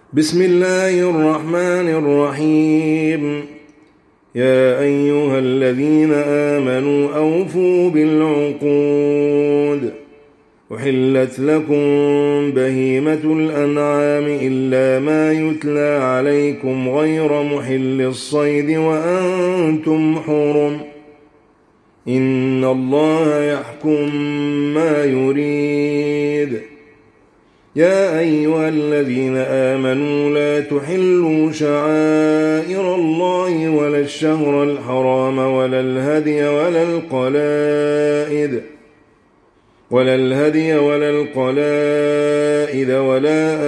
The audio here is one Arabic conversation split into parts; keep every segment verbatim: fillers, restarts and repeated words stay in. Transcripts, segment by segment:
بسم الله الرحمن الرحيم. يا أيها الذين آمنوا أوفوا بالعقود. أحلت لكم بهيمة الأنعام إلا ما يتلى عليكم غير محل الصيد وأنتم حرم. إن الله يحكم ما يريد. يا أيها الذين آمنوا لا تحلوا شعائر الله ولا الشهر الحرام ولا الهدي ولا القلائد ولا الهدي ولا القلائد ولا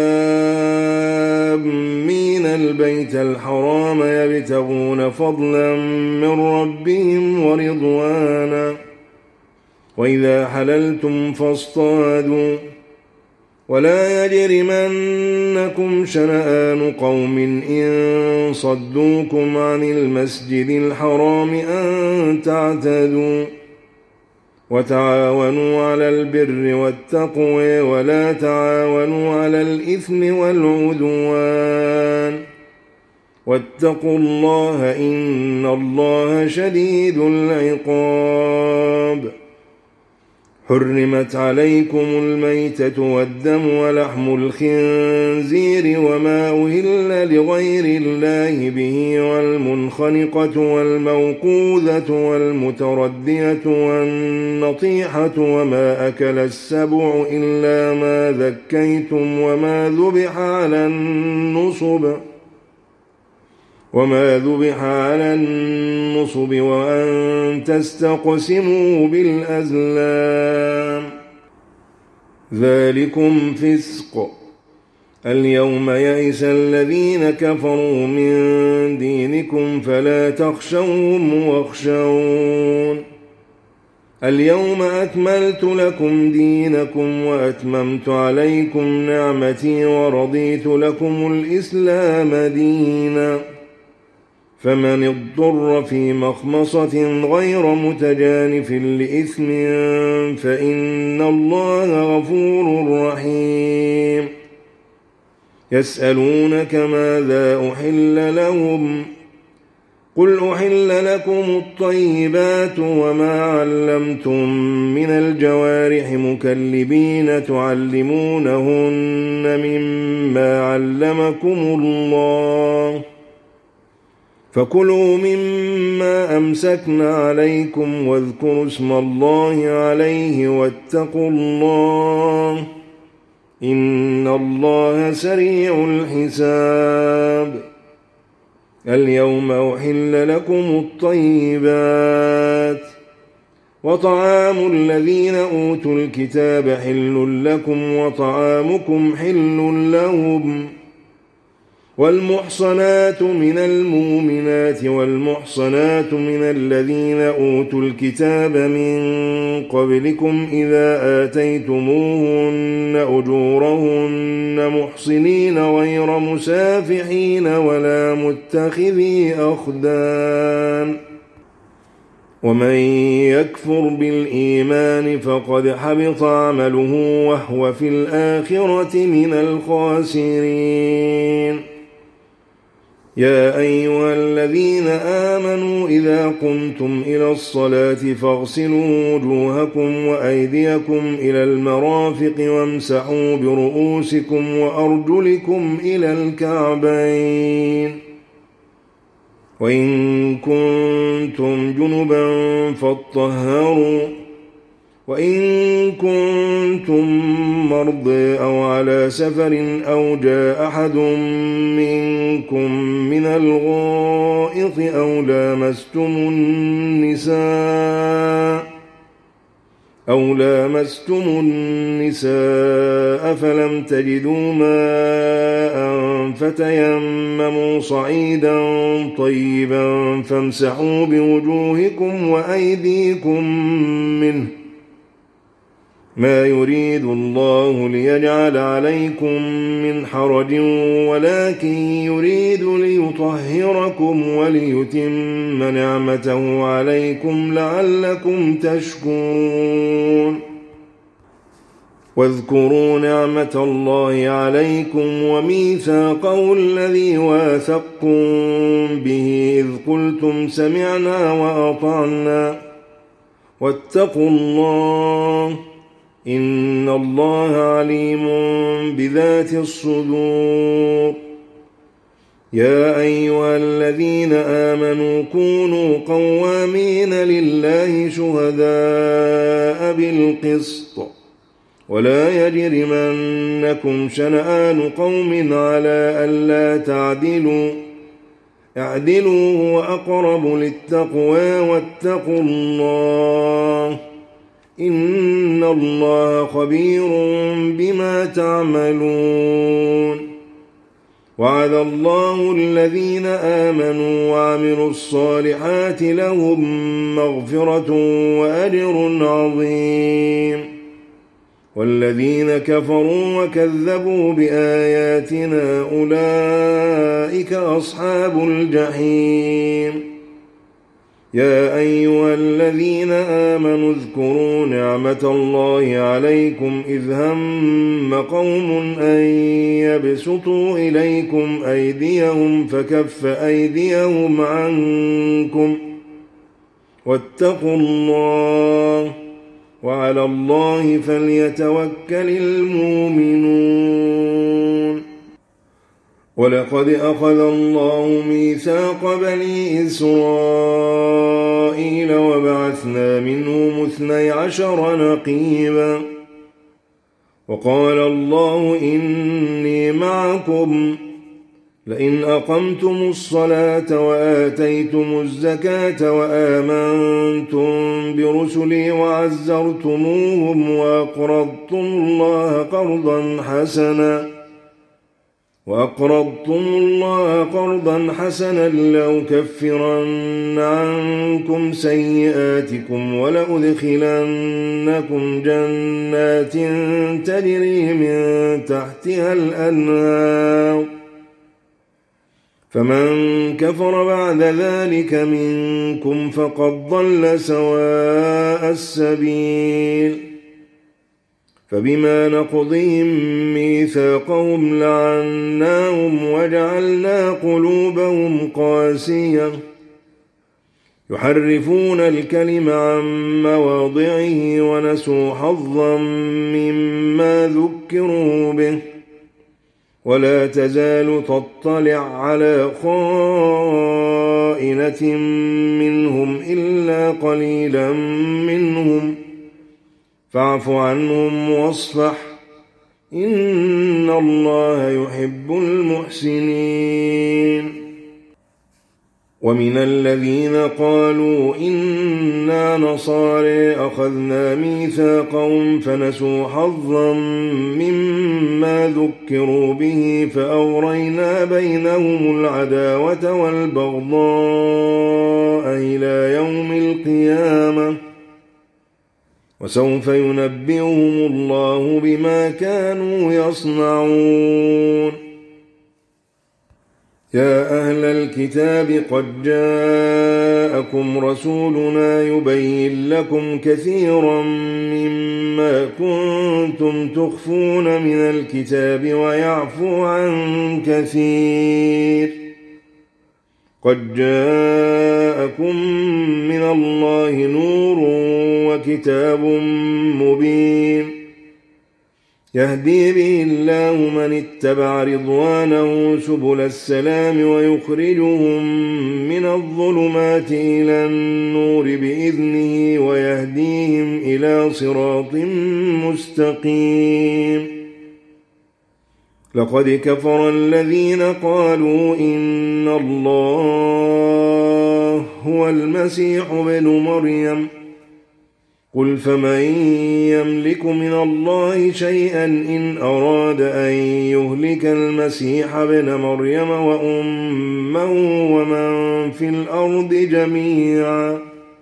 آمين البيت الحرام يبتغون فضلا من ربهم ورضوانا. وإذا حللتم فاصطادوا ولا يجرمنكم شنآن قوم إن صدوكم عن المسجد الحرام أن تعتدوا. وتعاونوا على البر والتقوى ولا تعاونوا على الإثم والعدوان. واتقوا الله إن الله شديد العقاب. حرمت عليكم الميتة والدم ولحم الخنزير وما أهل لغير الله به والمنخنقة والموقوذة والمتردية والنطيحة وما أكل السبع إلا ما ذكيتم وما ذبح على النصب وما ذبح على النصب وأن تستقسموا بالأزلام ذلكم فسق. اليوم يئس الذين كفروا من دينكم فلا تخشوهم واخشون. اليوم أكملت لكم دينكم وأتممت عليكم نعمتي ورضيت لكم الإسلام دينا. فمن اضطر في مخمصة غير متجانف لإثم فإن الله غفور رحيم. يسألونك ماذا أحل لهم قل أحل لكم الطيبات وما علمتم من الجوارح مكلبين تعلمونهن مما علمكم الله فكلوا مما أمسكنا عليكم واذكروا اسم الله عليه واتقوا الله إن الله سريع الحساب. اليوم أحل لكم الطيبات وطعام الذين أوتوا الكتاب حل لكم وطعامكم حل لهم. والمحصنات من المؤمنات والمحصنات من الذين أوتوا الكتاب من قبلكم إذا آتيتموهن أجورهن محصنين غير مسافحين ولا متخذي أخدان. ومن يكفر بالإيمان فقد حبط عمله وهو في الآخرة من الخاسرين. يا أيها الذين آمنوا إذا قمتم إلى الصلاة فاغسلوا وجوهكم وأيديكم إلى المرافق وامسحوا برؤوسكم وأرجلكم إلى الكعبين. وإن كنتم جنبا فاطهروا وإن كنتم مرضى أو على سفر أو جاء أحد منكم من الغائط أو لامستم النساء أو لامستم النساء فلم تجدوا ماء فتيمموا صعيدا طيبا فامسحوا بوجوهكم وأيديكم منه ما يريد الله ليجعل عليكم من حرج ولكن يريد ليطهركم وليتم نعمته عليكم لعلكم تشكرون. واذكروا نعمة الله عليكم وميثاقه الذي واثقكم به إذ قلتم سمعنا وأطعنا واتقوا الله إن الله عليم بذات الصدور. يا أيها الذين آمنوا كونوا قوامين لله شهداء بالقسط ولا يجرمنكم شنآن قوم على ألا تعدلوا اعدلوا هو أقرب للتقوى واتقوا الله إن الله خبير بما تعملون. وعد الله الذين آمنوا وعملوا الصالحات لهم مغفرة وأجر عظيم، والذين كفروا وكذبوا بآياتنا أولئك أصحاب الجحيم. يا أيها الذين آمنوا اذكروا نعمة الله عليكم إذ هم قوم أن يبسطوا إليكم أيديهم فكف أيديهم عنكم واتقوا الله وعلى الله فليتوكل المؤمنون. ولقد أخذ الله ميثاق بني إسرائيل وبعثنا منهم اثني عشر نقيبا وقال الله إني معكم لئن أقمتم الصلاة وآتيتم الزكاة وآمنتم برسلي وعزرتموهم وأقرضتم الله قرضا حسنا وأقرضتم الله قرضا حسنا لأكفرن عنكم سيئاتكم ولأدخلنكم جنات تجري من تحتها الأنهار فمن كفر بعد ذلك منكم فقد ضل سواء السبيل. فبما نقضهم ميثاقهم لعناهم وجعلنا قلوبهم قاسية يحرفون الكلم عن مواضعه ونسوا حظا مما ذكروا به ولا تزال تطلع على خائنة منهم إلا قليلا منهم فاعف عنهم واصفح إن الله يحب المحسنين. ومن الذين قالوا إنا نصارى أخذنا ميثاقهم فنسوا حظا مما ذكروا به فأغرينا بينهم العداوة والبغضاء إلى يوم القيامة وسوف ينبئهم الله بما كانوا يصنعون. يا أهل الكتاب قد جاءكم رسولنا يبين لكم كثيرا مما كنتم تخفون من الكتاب ويعفو عن كثير. قد جاءكم من الله نور وكتاب مبين يهدي به الله من اتبع رضوانه سبل السلام ويخرجهم من الظلمات إلى النور بإذنه ويهديهم إلى صراط مستقيم. لقد كفر الذين قالوا إن الله هو المسيح ابن مريم قل فمن يملك من الله شيئا إن أراد أن يهلك المسيح ابن مريم وأمه ومن في الأرض جميعا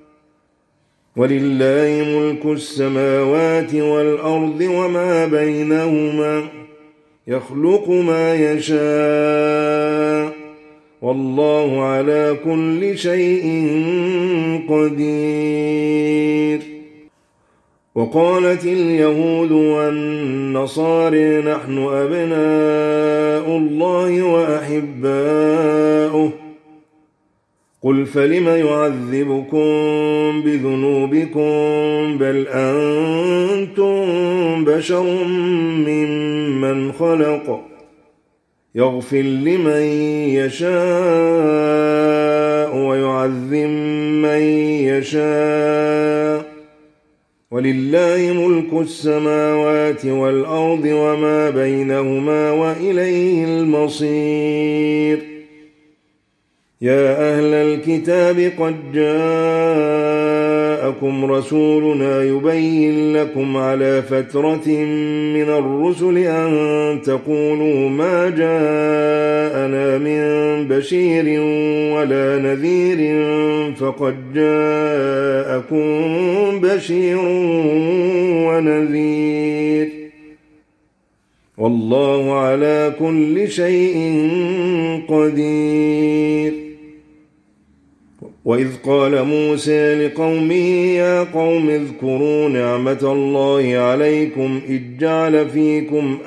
ولله ملك السماوات والأرض وما بينهما يخلق ما يشاء والله على كل شيء قدير. وقالت اليهود والنصارى نحن أبناء الله وأحباؤه قل فلم يعذبكم بذنوبكم بل أنتم بشر ممن خلق يغفر لمن يشاء ويعذب من يشاء ولله ملك السماوات والأرض وما بينهما وإليه المصير يا أهل الكتاب قد جاءكم رسولنا يبين لكم على فترة من الرسل أن تقولوا ما جاءنا من بشير ولا نذير فقد جاءكم بشير ونذير والله على كل شيء قدير. وإذ قال موسى لقومه يا قوم اذكروا نعمة الله عليكم إذ جعل فيكم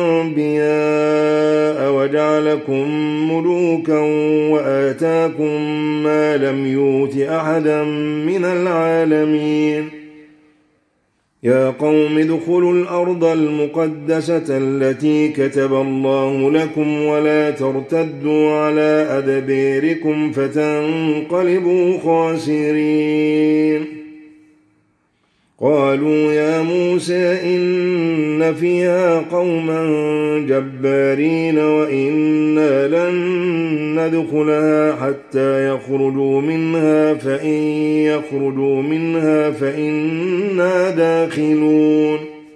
أنبياء وجعلكم ملوكا وآتاكم ما لم يؤت أحدا من العالمين يا قوم ادخلوا الأرض المقدسة التي كتب الله لكم ولا ترتدوا على أدبيركم فتنقلبوا خاسرين. قالوا يا موسى إن فيها قوما جبارين وإنا لن ندخلها حتى يخرجوا منها فإن يخرجوا منها فإنا داخلون.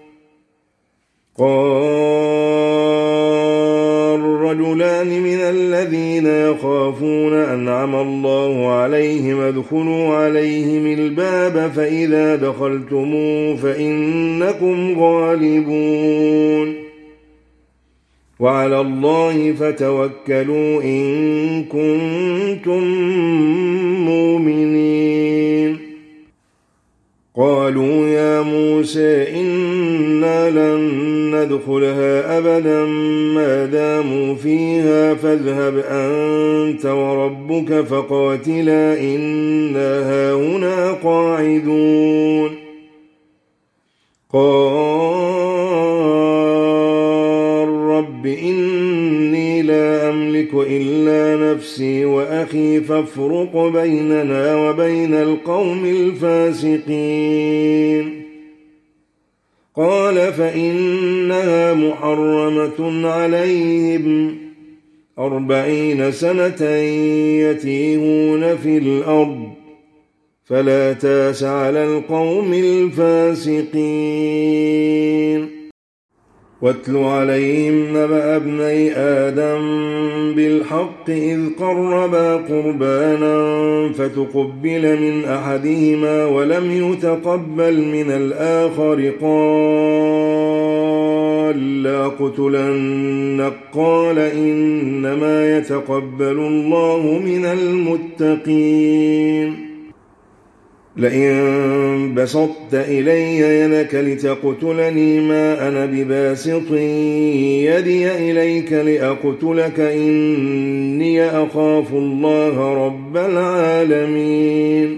قال رجلان من الذين يخافون أنعم الله عليهم ادخلوا عليهم الباب فإذا دخلتموه فإنكم غالبون وعلى الله فتوكلوا إن كنتم مؤمنين. قالوا يا موسى إنا لن ندخلها أبدا ما داموا فيها فاذهب أنت وربك فقاتلا إنا هاهنا قاعدون. قال رب إني لا أملك إلا نفسي وأخي فافرق بيننا وبين القوم الفاسقين. قال فإنها محرمة عليهم أربعين سنة يتيهون في الأرض فلا تأس على القوم الفاسقين. واتل عليهم نبأ ابني آدم بالحق إذ قربا قربانا فتقبل من أحدهما ولم يتقبل من الآخر قال لأقتلنك قال إنما يتقبل الله من المتقين. لئن بسطت إلي يدك لتقتلني ما أنا بباسط يدي إليك لأقتلك إني أخاف الله رب العالمين.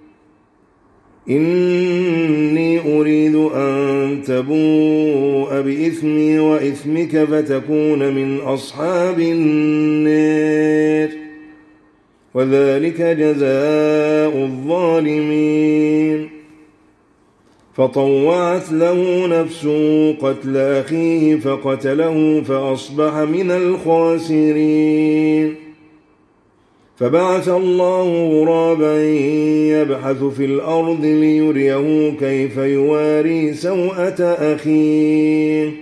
إني أريد أن تبوء بإثمي وإثمك فتكون من أصحاب النار وذلك جزاء الظالمين. فطوعت له نفسه قتل أخيه فقتله فأصبح من الخاسرين. فبعث الله غرابا يبحث في الأرض ليريه كيف يواري سوءة أخيه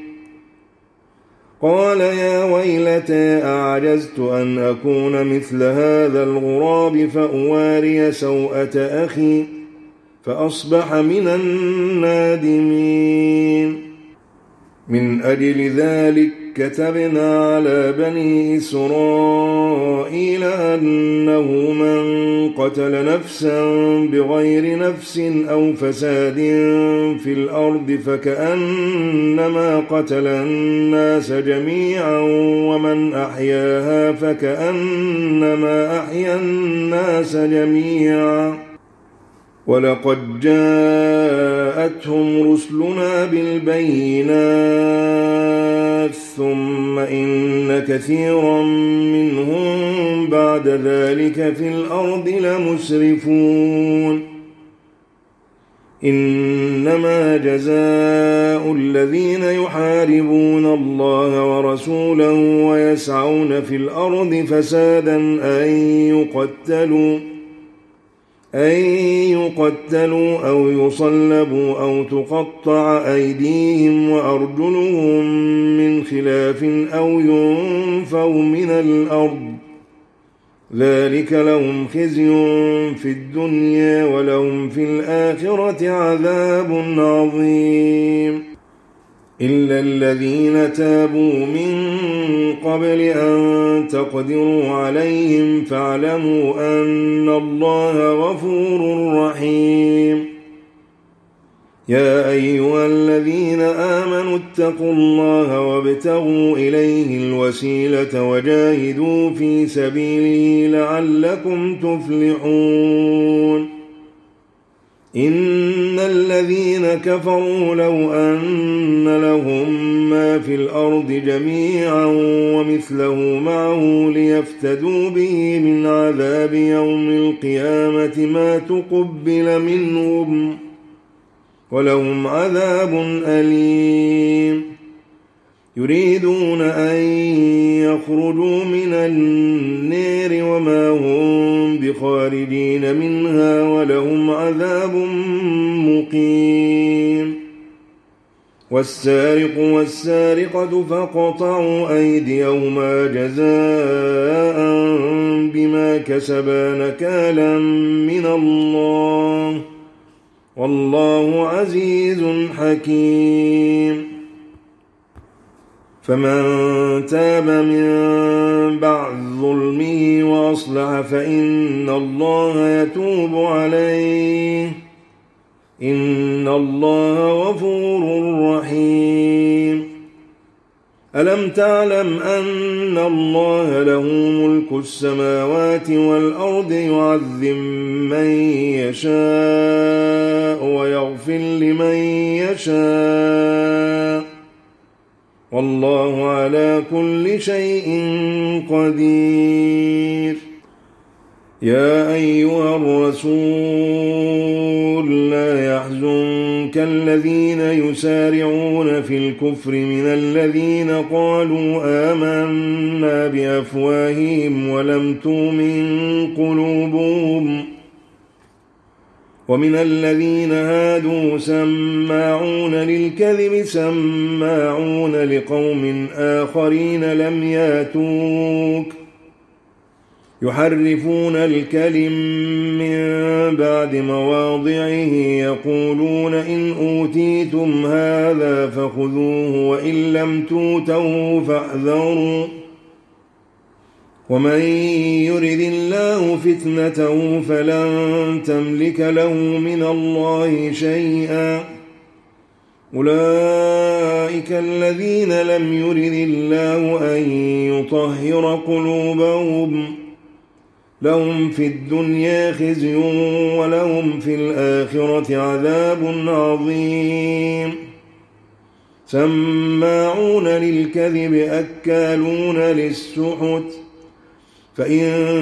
قال يا ويلتى أعجزت أن أكون مثل هذا الغراب فأواري سوءة أخي فأصبح من النادمين. من أجل ذلك كتبنا على بني إسرائيل أنه من قتل نفسا بغير نفس أو فساد في الأرض فكأنما قتل الناس جميعا ومن أحياها فكأنما أحيا الناس جميعا ولقد جاءتهم رسلنا بالبينات ثم إن كثيرا منهم بعد ذلك في الأرض لمسرفون إنما جزاء الذين يحاربون الله ورسوله ويسعون في الأرض فسادا أن يقتلوا أن يقتلوا أو يصلبوا أو تقطع أيديهم وأرجلهم من خلاف أو ينفوا من الأرض ذلك لهم خزي في الدنيا ولهم في الآخرة عذاب عظيم إلا الذين تابوا من قبل أن تقدروا عليهم فاعلموا أن الله غفور رحيم يا أيها الذين آمنوا اتقوا الله وابتغوا إليه الوسيلة وجاهدوا في سبيله لعلكم تفلحون إن الذين كفروا لو أن لهم ما في الأرض جميعا ومثله معه ليفتدوا به من عذاب يوم القيامة ما تقبل منهم ولهم عذاب أليم يريدون أن يخرجوا من النار وما هم بخارجين منها ولهم عذاب مقيم والسارق والسارقة فاقطعوا أيديهما جزاء بما كسبا نكالا من الله والله عزيز حكيم فمن تاب من بعد ظلمه وأصلح فإن الله يتوب عليه إن الله غفور رحيم ألم تعلم أن الله له ملك السماوات والأرض يعذب من يشاء ويغفر لمن يشاء والله على كل شيء قدير يا أيها الرسول لا يحزنك الذين يسارعون في الكفر من الذين قالوا آمنا بأفواههم ولم تؤمن قلوبهم ومن الذين هادوا سماعون للكذب سماعون لقوم آخرين لم ياتوك يحرفون الكلم من بعد مواضعه يقولون إن أوتيتم هذا فخذوه وإن لم توتوه فاحذروا ومن يرد الله فتنته فلن تملك له من الله شيئا أولئك الذين لم يرد الله أن يطهر قلوبهم لهم في الدنيا خزي ولهم في الآخرة عذاب عظيم سماعون للكذب أكالون للسحت فإن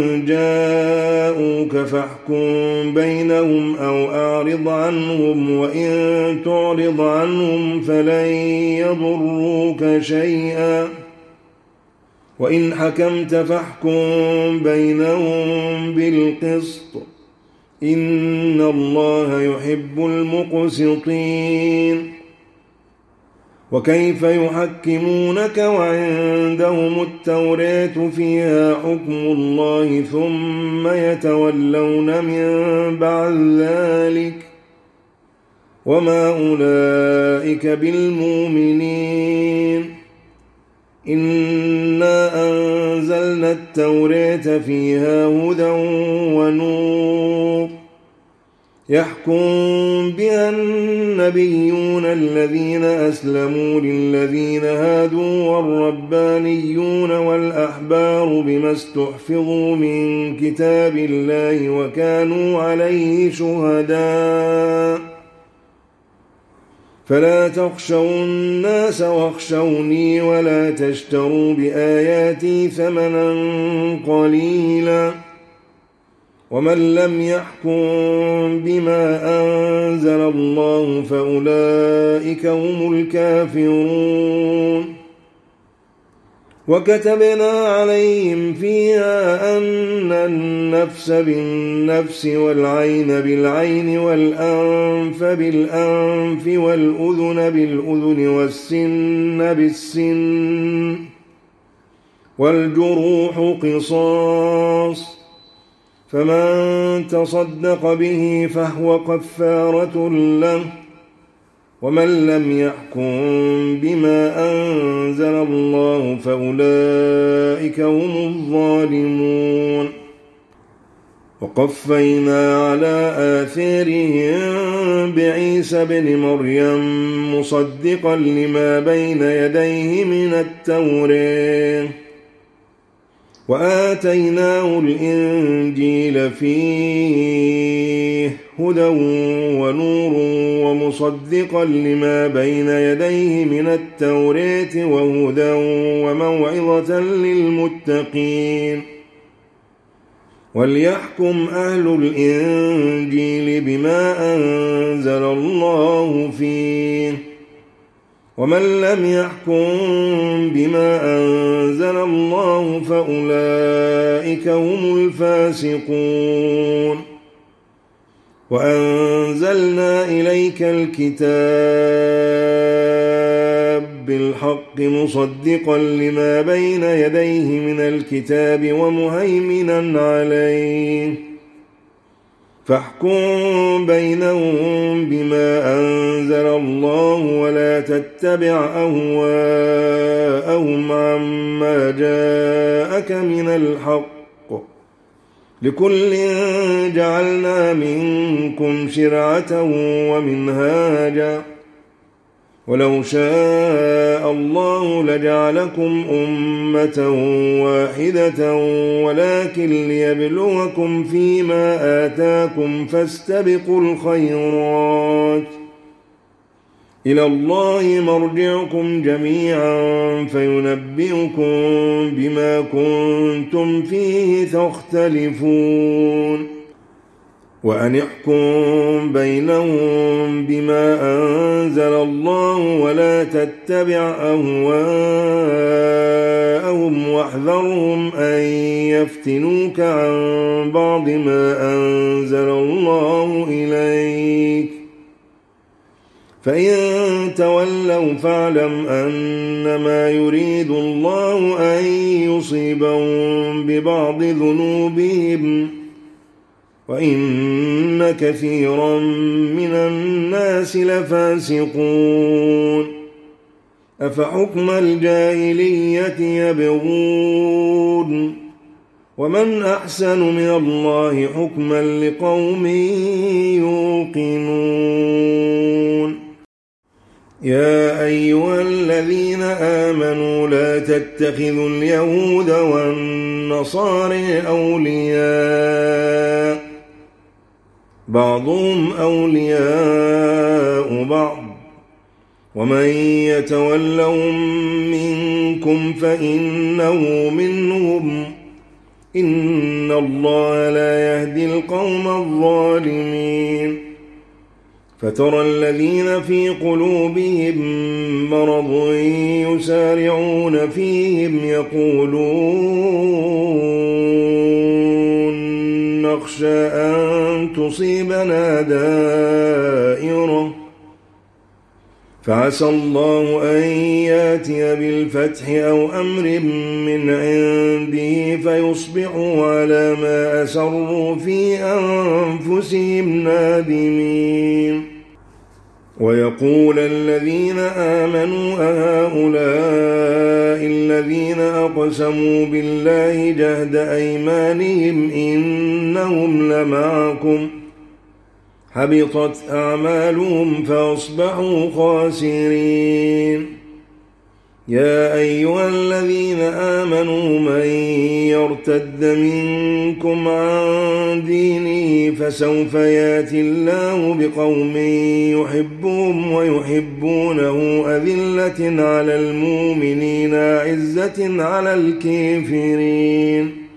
جاءوك فاحكم بينهم أو أعرض عنهم وإن تعرض عنهم فلن يضروك شيئا وإن حكمت فاحكم بينهم بالقسط إن الله يحب المقسطين وكيف يحكمونك وعندهم التوراة فيها حكم الله ثم يتولون من بعد ذلك وما أولئك بالمؤمنين إنا أنزلنا التوراة فيها هدى ونور يحكم بها النبيون الذين أسلموا للذين هادوا والربانيون والأحبار بما استحفظوا من كتاب الله وكانوا عليه شهداء فلا تخشوا الناس واخشوني ولا تشتروا بآياتي ثمنا قليلا ومن لم يحكم بما أنزل الله فأولئك هم الكافرون وكتبنا عليهم فيها أن النفس بالنفس والعين بالعين والأنف بالأنف والأذن بالأذن والسن بالسن والجروح قصاص فمن تصدق به فهو كفارة له ومن لم يحكم بما أنزل الله فأولئك هم الظالمون وقفينا على آثارهم بعيسى بن مريم مصدقا لما بين يديه من التوراة وآتيناه الإنجيل فيه هدى ونور ومصدقا لما بين يديه من التوراة وهدى وموعظة للمتقين وليحكم أهل الإنجيل بما أنزل الله فيه ومن لم يحكم بما أنزل الله فأولئك هم الفاسقون وأنزلنا إليك الكتاب بالحق مصدقا لما بين يديه من الكتاب ومهيمنا عليه فاحكم بينهم بما أنزل الله ولا تتبع أهواءهم عما جاءك من الحق لكل جعلنا منكم شرعة ومنهاجا ولو شاء الله لجعلكم أمة واحدة ولكن ليبلوكم فيما آتاكم فاستبقوا الخيرات إلى الله مرجعكم جميعا فينبئكم بما كنتم فيه تختلفون وأن احكم بينهم بما أنزل الله ولا تتبع أهواءهم واحذرهم أن يفتنوك عن بعض ما أنزل الله إليك فإن تولوا فاعلم أنما يريد الله أن يصيبهم ببعض ذنوبهم وإن كثيرا من الناس لفاسقون أفحكم الجاهلية يبغون ومن أحسن من الله حكما لقوم يوقنون يا أيها الذين آمنوا لا تتخذوا اليهود والنصارى أولياء بعضهم أولياء بعض ومن يتولهم منكم فإنه منهم إن الله لا يهدي القوم الظالمين فترى الذين في قلوبهم مرض يسارعون فيهم يقولون نخشى أن تصيبنا دائرة فعسى الله أن ياتي بالفتح أو أمر من عنده فيصبحوا على ما أسروا في أنفسهم نادمين ويقول الذين آمنوا أهؤلاء الذين أقسموا بالله جهد أيمانهم إنهم لمعكم حبطت أعمالهم فأصبحوا خاسرين. يا أيها الذين آمنوا من يرتد منكم عن دينه فسوف يأتي الله بقوم يحبهم ويحبونه أذلة على المؤمنين أعزة على الكافرين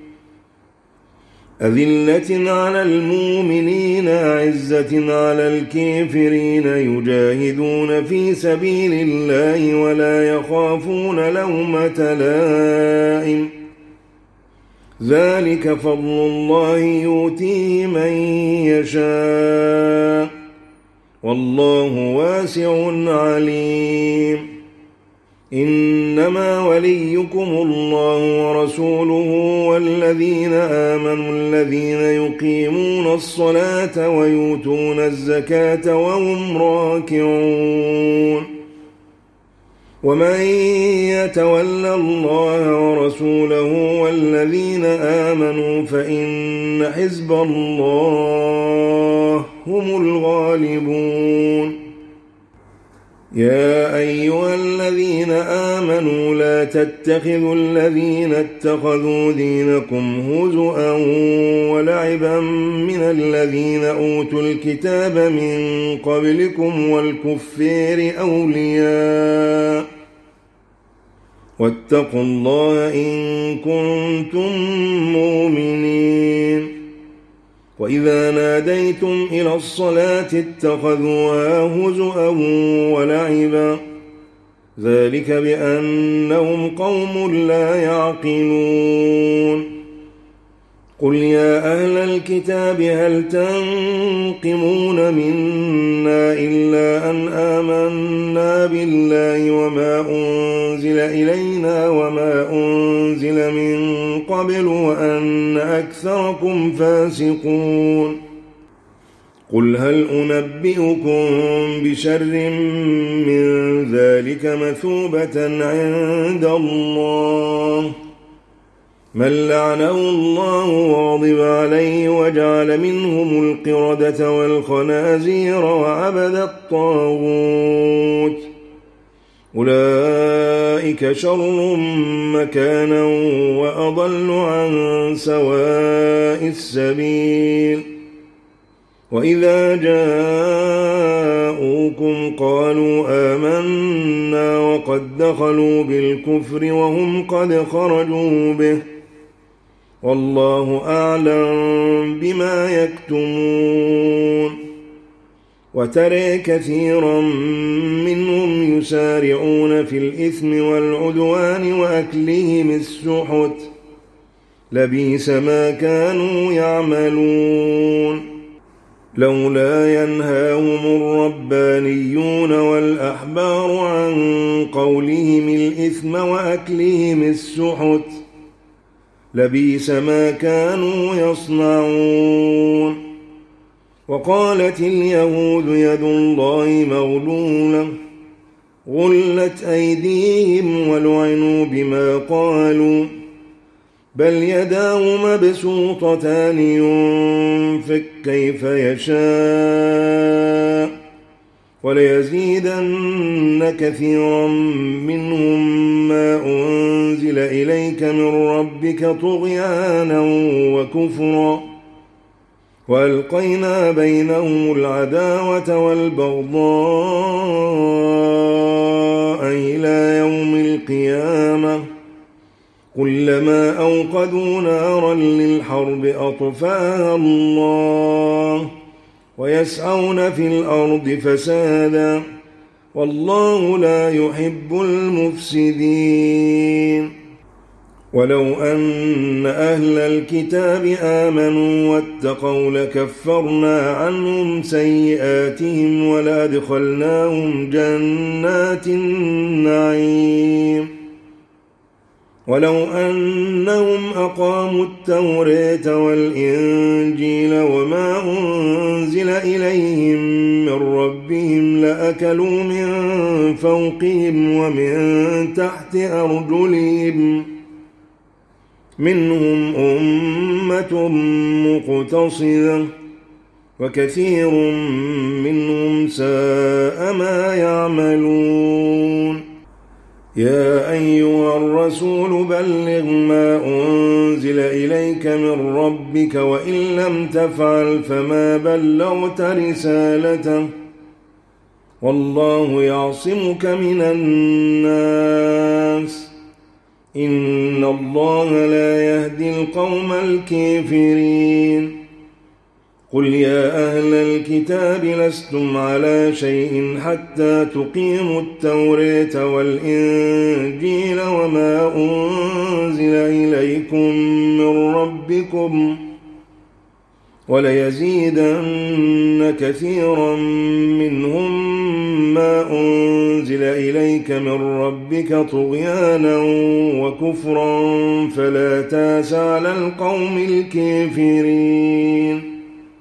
أذلة على المؤمنين أعزة على الكافرين يجاهدون في سبيل الله ولا يخافون لومة لائم ذلك فضل الله يؤتيه من يشاء والله واسع عليم. إنما وليكم الله ورسوله والذين آمنوا الذين يقيمون الصلاة ويؤتون الزكاة وهم راكعون. ومن يتول الله ورسوله والذين آمنوا فإن حزب الله هم الغالبون. يا أيها الذين آمنوا لا تتخذوا الذين اتخذوا دينكم هزؤا ولعبا من الذين أوتوا الكتاب من قبلكم والكفار أولياء واتقوا الله إن كنتم مؤمنين. وإذا ناديتم إلى الصلاة اتخذوها هزؤا ولعبا ذلك بأنهم قوم لا يعقلون. قل يا أهل الكتاب هل تنقمون منا إلا أن آمنا بالله وما أنزل إلينا وما أنزل من قبل وأن أكثركم فاسقون. قل هل أنبئكم بشر من ذلك مثوبة عند الله من لعنه الله وغضب عليه وجعل منهم القردة والخنازير وعبد الطاغوت أولئك شر مكانا وأضل عن سواء السبيل. وإذا جاءوكم قالوا آمنا وقد دخلوا بالكفر وهم قد خرجوا به والله أعلم بما يكتمون. وترى كثيرا منهم يسارعون في الإثم والعدوان وأكلهم السحت لبئس ما كانوا يعملون. لولا ينهاهم الربانيون والأحبار عن قولهم الإثم وأكلهم السحت لبئس ما كانوا يصنعون. وقالت اليهود يد الله مغلولة غلت أيديهم ولعنوا بما قالوا بل يداه مبسوطتان ينفق كيف يشاء وليزيدن كثيرا منهم ما أنزل إليك من ربك طغيانا وكفرا وألقينا بينهم العداوة والبغضاء إلى يوم القيامة كلما أوقدوا نارا للحرب أطفاها الله ويسعون في الأرض فسادا والله لا يحب المفسدين. ولو أن أهل الكتاب آمنوا واتقوا لكفرنا عنهم سيئاتهم ولأدخلناهم جنات النعيم. ولو أنهم أقاموا التوراة والإنجيل وما أنزل إليهم من ربهم لأكلوا من فوقهم ومن تحت أرجلهم منهم أمة مقتصدة وكثير منهم ساء ما يعملون. يا أيها الرسول بلغ ما أنزل إليك من ربك وإن لم تفعل فما بلغت رسالته والله يعصمك من الناس إن الله لا يهدي القوم الكافرين. قل يا أهل الكتاب لستم على شيء حتى تقيموا التوراة والإنجيل وما أنزل إليكم من ربكم وليزيدن كثيرا منهم ما أنزل إليك من ربك طغيانا وكفرا فلا تأس على القوم الكافرين.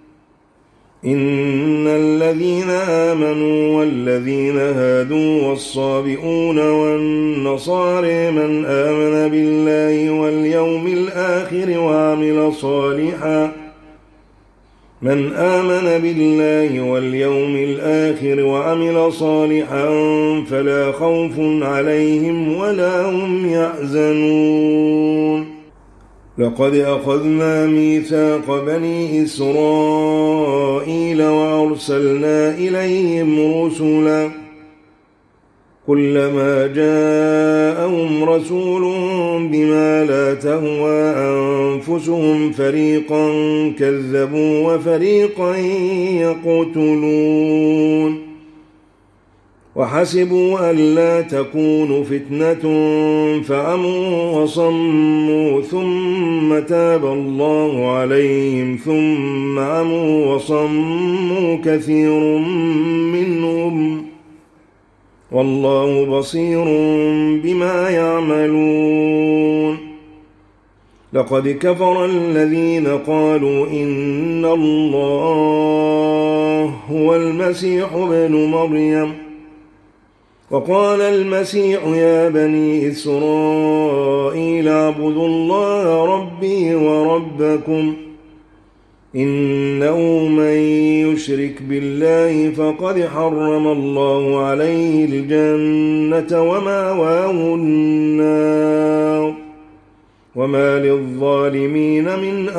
إن الذين آمنوا والذين هادوا والصابئون والنصارى من آمن بالله واليوم الآخر وعمل صالحا من آمن بالله واليوم الآخر وعمل صالحا فلا خوف عليهم ولا هم يحزنون. لقد أخذنا ميثاق بني إسرائيل وأرسلنا إليهم رسلا كلما جاءهم رسول بما لا تهوى أنفسهم فريقا كذبوا وفريقا يقتلون وحسبوا ألا تكون فتنة فعموا وصموا ثم تاب الله عليهم ثم عموا وصموا كثير منهم والله بصير بما يعملون. لقد كفر الذين قالوا إن الله هو المسيح ابن مريم وقال المسيح يا بني إسرائيل اعبدوا الله ربي وربكم إنه من يشرك بالله فقد حرم الله عليه الجنة ومأواه النار وما للظالمين من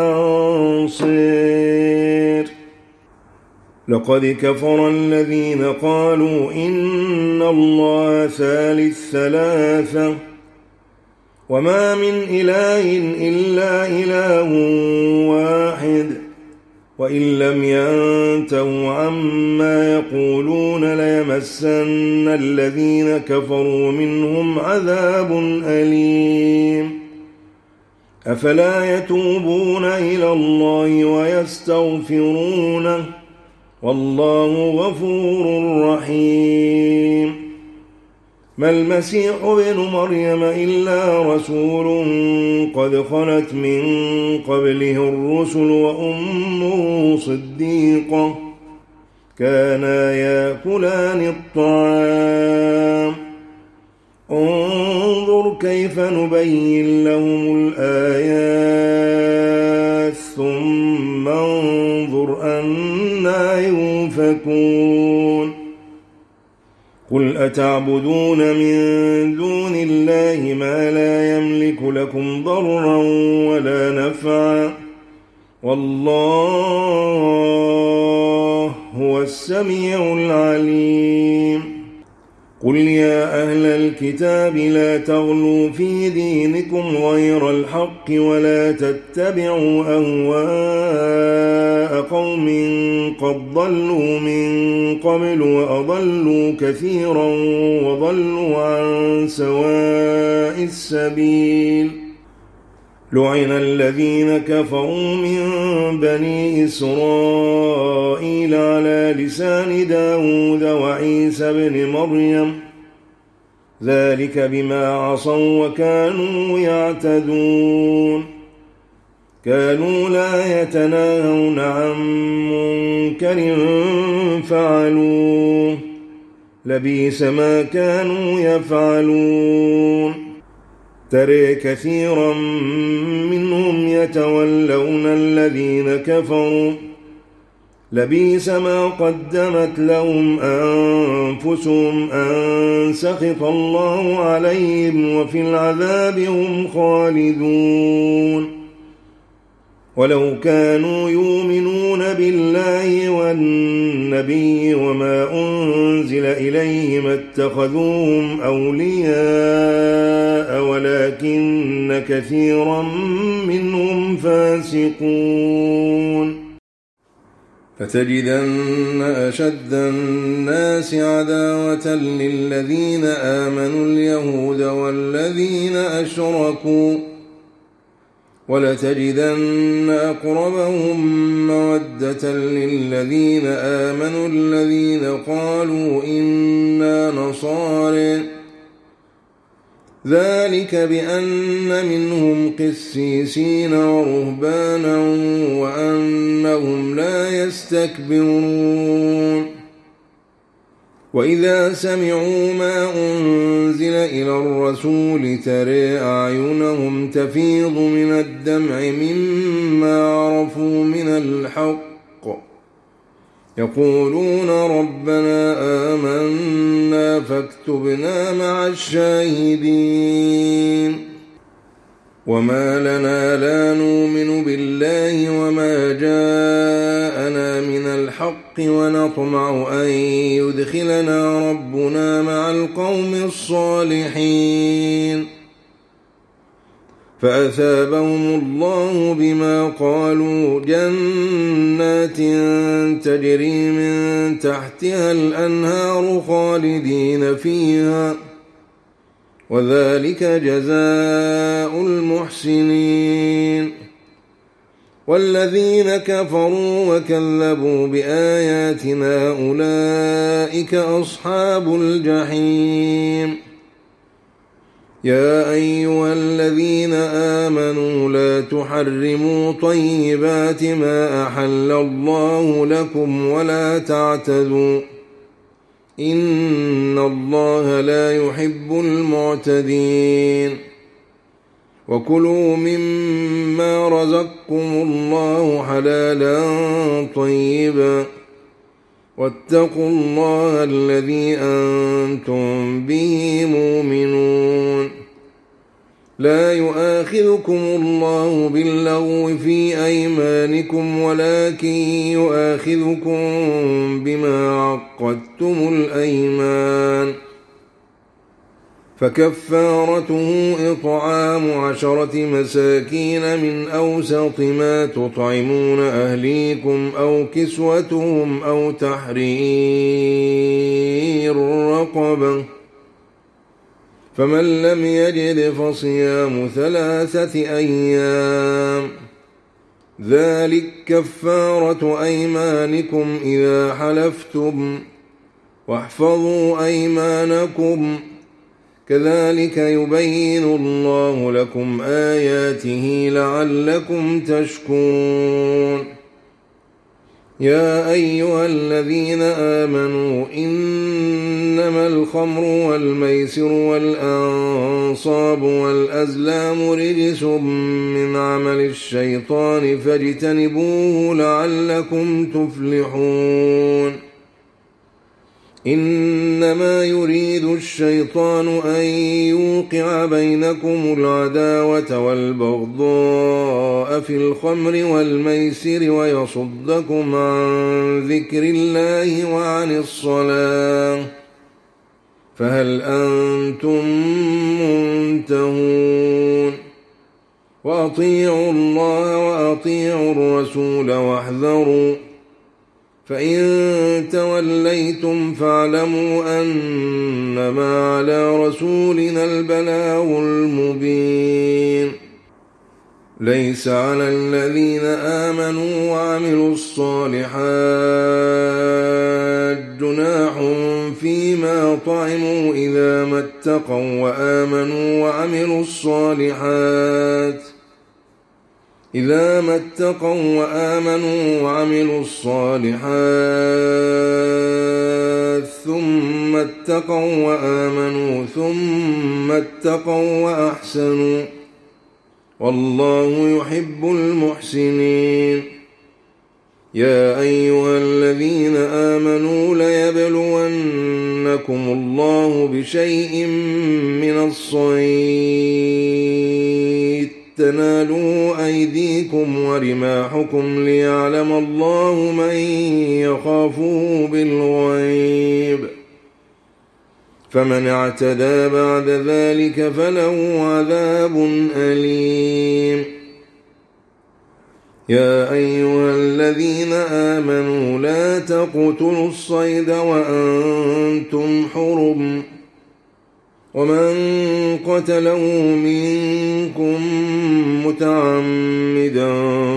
أنصير. لقد كفر الذين قالوا إن الله ثالث ثلاثة وما من إله إلا إله واحد وإن لم ينتهوا عما يقولون ليمسن الذين كفروا منهم عذاب أليم. أفلا يتوبون إلى الله ويستغفرونه والله غفور رحيم. ما المسيح ابن مريم إلا رسول قد خلت من قبله الرسل وأمه صديقة كانا يأكلان الطعام انظر كيف نبين لهم الآيات ثم انظر أنى يؤفكون. قل أتعبدون من دون الله ما لا يملك لكم ضرا ولا نفعا والله هو السميع العليم. قل يا أهل الكتاب لا تغلوا في دينكم غير الحق ولا تتبعوا أهواء قوم قد ضلوا من قبل وأضلوا كثيرا وضلوا عن سواء السبيل. لعن الذين كفروا من بني إسرائيل على لسان داود وعيسى بن مريم ذلك بما عصوا وكانوا يعتدون كانوا لا يتناهون عن منكر فعلوه لبئس ما كانوا يفعلون ترى كثيرا منهم يتولون الذين كفروا لبئس ما قدمت لهم أنفسهم أن سخط الله عليهم وفي العذاب هم خالدون ولو كانوا يؤمنون بالله والنبي وما أنزل إليهم اتخذوهم أولياء ولكن كثيرا منهم فاسقون فتجدن أشد الناس عداوة للذين آمنوا اليهود والذين أشركوا ولتجدن أقربهم مودة للذين آمنوا الذين قالوا إنا نصارى ذلك بأن منهم قسيسين ورهبانا وأنهم لا يستكبرون وإذا سمعوا ما أنزل إلى الرسول ترى أعينهم تفيض من الدمع مما عرفوا من الحق يقولون ربنا آمنا فاكتبنا مع الشاهدين وما لنا لا نؤمن بالله وما جاءنا من الحق ونطمع أن يدخلنا ربنا مع القوم الصالحين فأثابهم الله بما قالوا جنات تجري من تحتها الأنهار خالدين فيها وذلك جزاء المحسنين والذين كفروا وكذبوا بآياتنا أولئك أصحاب الجحيم يا أيها الذين آمنوا لا تحرموا طيبات ما أحل الله لكم ولا تعتدوا إن الله لا يحب المعتدين وكلوا مما رزقكم الله حلالا طيبا واتقوا الله الذي أنتم به مؤمنون لا يؤاخذكم الله باللغو في أيمانكم ولكن يؤاخذكم بما عقدتم الأيمان فكفارته إطعام عشرة مساكين من أوسط ما تطعمون أهليكم أو كسوتهم أو تحرير رقبة فمن لم يجد فصيام ثلاثة أيام ذلك كفارة أيمانكم إذا حلفتم واحفظوا أيمانكم كذلك يبين الله لكم آياته لعلكم تشكرون يا أيها الذين آمنوا إنما الخمر والميسر والأنصاب والأزلام رجس من عمل الشيطان فاجتنبوه لعلكم تفلحون إنما يريد الشيطان أن يوقع بينكم العداوة والبغضاء في الخمر والميسر ويصدكم عن ذكر الله وعن الصلاة فهل أنتم منتهون وأطيعوا الله وأطيعوا الرسول واحذروا فإن توليتم فاعلموا أنما على رسولنا البلاغ المبين ليس على الذين آمنوا وعملوا الصالحات جناح في فيما طعموا إذا ما اتقوا وآمنوا وعملوا الصالحات إذا ما اتقوا وآمنوا وعملوا الصالحات ثم اتقوا وآمنوا ثم اتقوا وأحسنوا والله يحب المحسنين. يا أيها الذين آمنوا ليبلونكم الله بشيء من الصيد تنالوا أيديكم ورماحكم ليعلم الله من يخافه بالغيب فمن اعتدى بعد ذلك فله عذاب أليم. يا أيها الذين آمنوا لا تقتلوا الصيد وأنتم حرم ومن قتله منكم متعمدا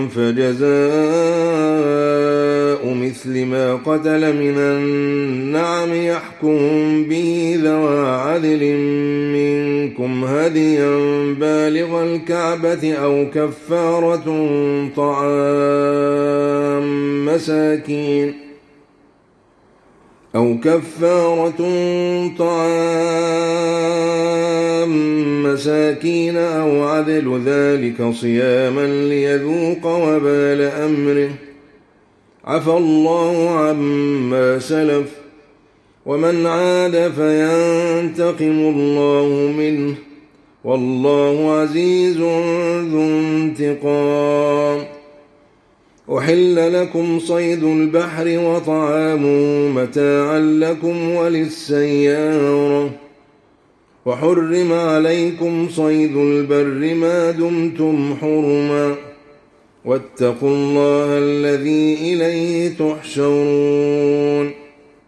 فجزاء مثل ما قتل من النعم يحكم به ذوى عدل منكم هديا بالغ الكعبة أو كفارة طعام مساكين أو كفارة طعام مساكين أو عدل ذلك صياما ليذوق وبال أمره عفى الله عما سلف ومن عاد فينتقم الله منه والله عزيز ذو انتقام. أحل لكم صيد البحر وطعامه متاعا لكم وللسيارة وحرم عليكم صيد البر ما دمتم حرما واتقوا الله الذي إليه تحشرون.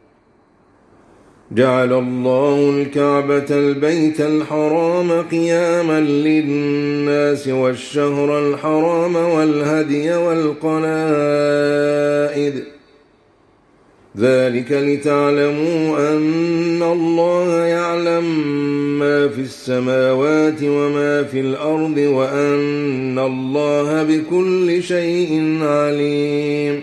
جعل الله الكعبة البيت الحرام قياما للناس والشهر الحرام والهدي والقلائد ذلك لتعلموا أن الله يعلم ما في السماوات وما في الأرض وأن الله بكل شيء عليم.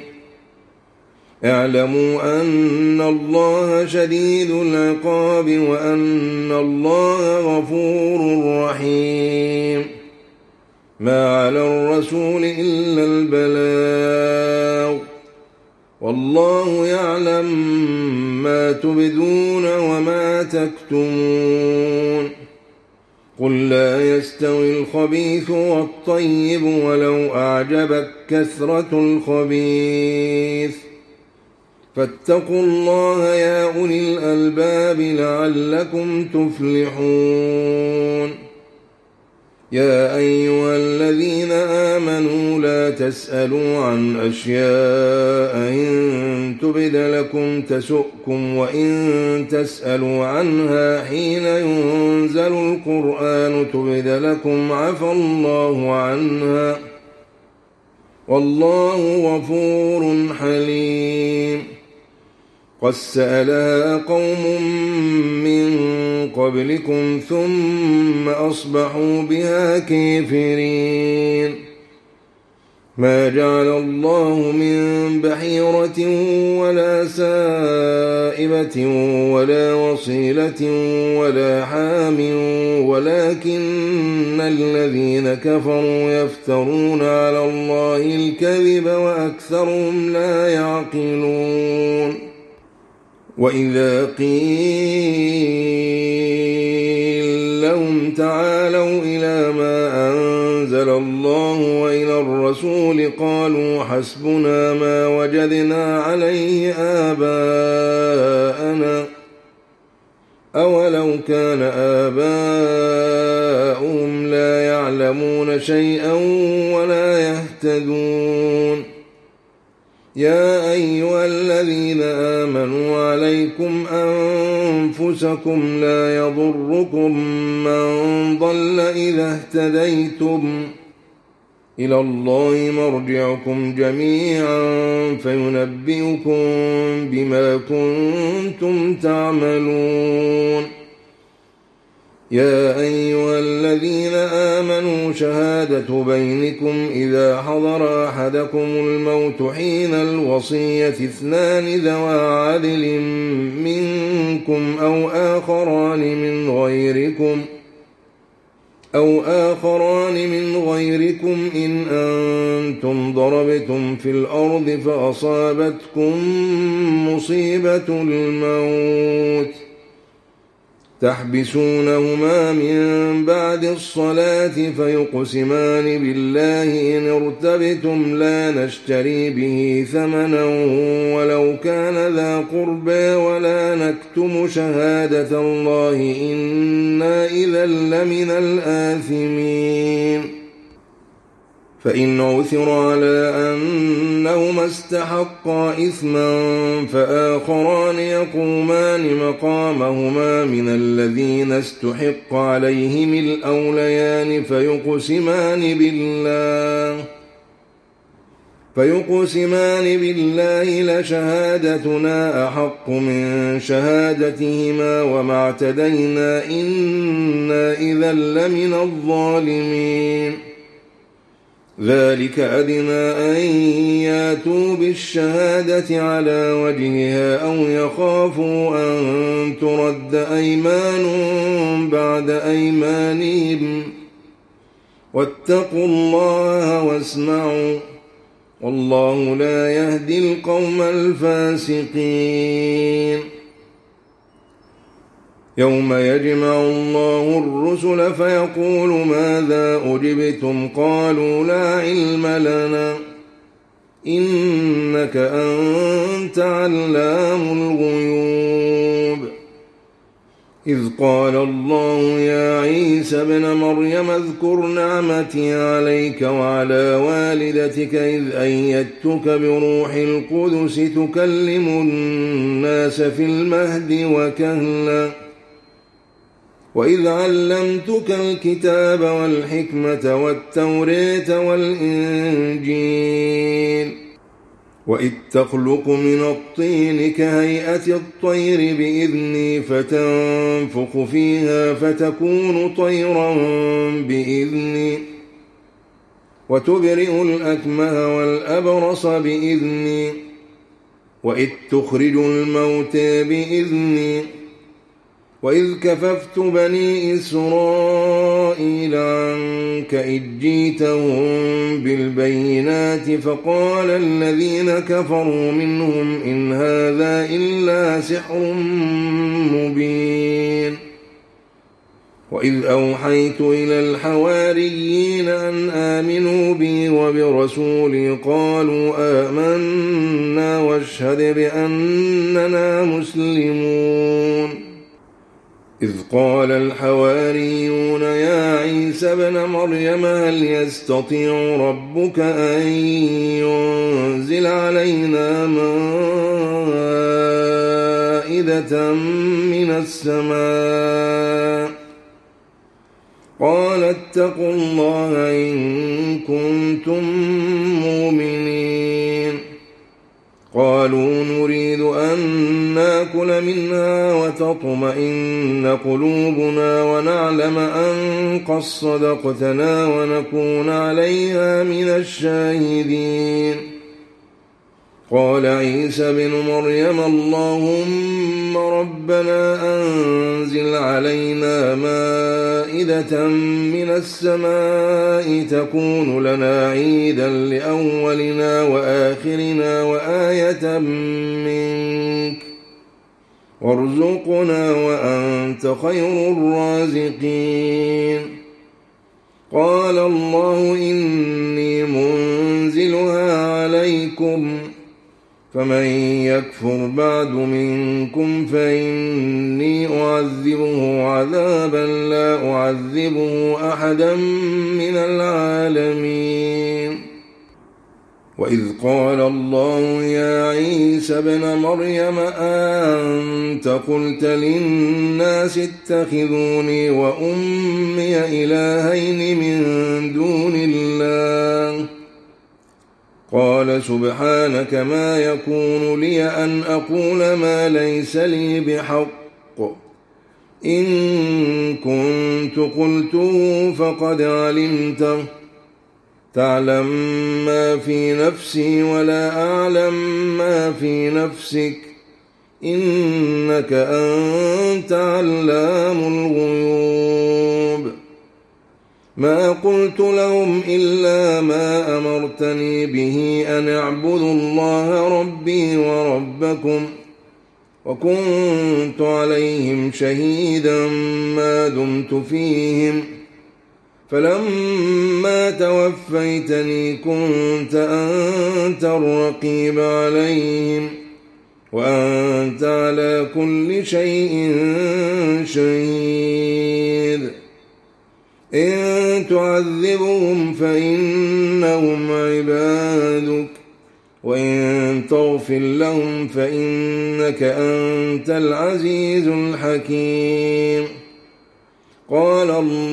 اعلموا أن الله شديد العقاب وأن الله غفور رحيم. ما على الرسول إلا البلاغ والله يعلم ما تبدون وما تكتمون. قل لا يستوي الخبيث والطيب ولو أعجبك كثرة الخبيث فاتقوا الله يا أولي الألباب لعلكم تفلحون. يا أيها الذين آمنوا لا تسألوا عن أشياء إن تبد لكم تسؤكم وإن تسألوا عنها حين ينزل القرآن تبد لكم عفى الله عنها والله غفور حليم. قد سألها قوم من قبلكم ثم أصبحوا بها كافرين. ما جعل الله من بحيرة ولا سائبة ولا وصيلة ولا حام ولكن الذين كفروا يفترون على الله الكذب وأكثرهم لا يعقلون. وإذا قيل لهم تعالوا إلى ما أنزل الله وإلى الرسول قالوا حسبنا ما وجدنا عليه آباءنا أولو كان آباؤهم لا يعلمون شيئا ولا يهتدون. يا أيها الذين آمنوا عليكم أنفسكم لا يضركم من ضل إذا اهتديتم إلى الله مرجعكم جميعا فينبئكم بما كنتم تعملون. يا أيها الذين آمنوا شهادة بينكم إذا حضر أحدكم الموت حين الوصية اثنان ذوى عدل منكم أو آخران من غيركم أو آخران من غيركم إن أنتم ضربتم في الأرض فأصابتكم مصيبة الموت تحبسونهما من بعد الصلاة فيقسمان بالله إن ارتبتم لا نشتري به ثمنا ولو كان ذا قربى ولا نكتم شهادة الله إنا إذا لمن الآثمين. فإن عثر على أنهما استحقا إثما فآخران يقومان مقامهما من الذين استحق عليهم الأوليان فيقسمان بالله فيقسمان بالله لشهادتنا أحق من شهادتهما وما اعتدينا إنا إذا لمن الظالمين. ذلك أدنى أن ياتوا بالشهادة على وجهها أو يخافوا أن ترد أيمان بعد أيمانهم واتقوا الله واسمعوا والله لا يهدي القوم الفاسقين. يوم يجمع الله الرسل فيقول ماذا أجبتم قالوا لا علم لنا إنك أنت علام الغيوب. إذ قال الله يا عيسى ابن مريم اذكر نعمتي عليك وعلى والدتك إذ أيدتك بروح القدس تكلم الناس في المهد وكهلا وإذ علمتك الكتاب والحكمة والتوراة والإنجيل وإذ تخلق من الطين كهيئة الطير بإذني فتنفخ فيها فتكون طيرا بإذني وتبرئ الأكمه والأبرص بإذني وإذ تخرج الموتى بإذني وإذ كففت بني إسرائيل عنك إذ جيتهم بالبينات فقال الذين كفروا منهم إن هذا إلا سحر مبين. وإذ أوحيت إلى الحواريين أن آمنوا بي وبرسولي قالوا آمنا واشهد بأننا مسلمون. إذ قال الحواريون يا عيسى ابن مريم هل يستطيع ربك أن ينزل علينا مائدة من السماء قال اتقوا الله إن كنتم مؤمنين. قالوا نريد أن نأكل منها وتطمئن قلوبنا ونعلم أن قد صدقتنا ونكون عليها من الشاهدين. قال عيسى بن مريم اللهم ربنا أنزل علينا مائدة من السماء تكون لنا عيدا لأولنا وآخرنا وآية منك وارزقنا وأنت خير الرازقين. قال الله إني منزلها عليكم فمن يكفر بعد منكم فإني أعذبه عذابا لا أعذبه أحدا من العالمين. وإذ قال الله يا عيسى ابن مريم أنت قلت للناس اتخذوني وأمي إلهين من دون الله قال سبحانك ما يكون لي أن أقول ما ليس لي بحق إن كنت قلته فقد علمته تعلم ما في نفسي ولا أعلم ما في نفسك إنك أنت علام الغيوب ما قلت لهم إلا ما أمرتني به أن اعبدوا الله ربي وربكم وكنت عليهم شهيدا ما دمت فيهم فلما توفيتني كنت أنت الرقيب عليهم وأنت على كل شيء شهيد إن تعذبهم فإنهم عبادك وإن تغفر لهم فإنك أنت العزيز الحكيم قال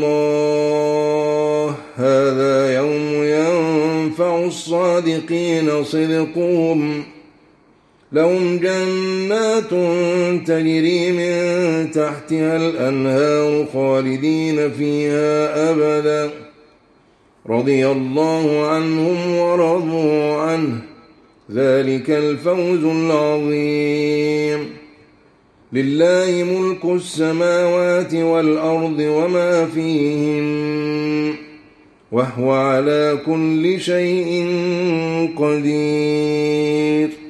الله هذا يوم ينفع الصادقين صدقهم لهم جنات تجري من تحتها الأنهار خالدين فيها أبدا رضي الله عنهم ورضوا عنه ذلك الفوز العظيم لله ملك السماوات والأرض وما فيهن وهو على كل شيء قدير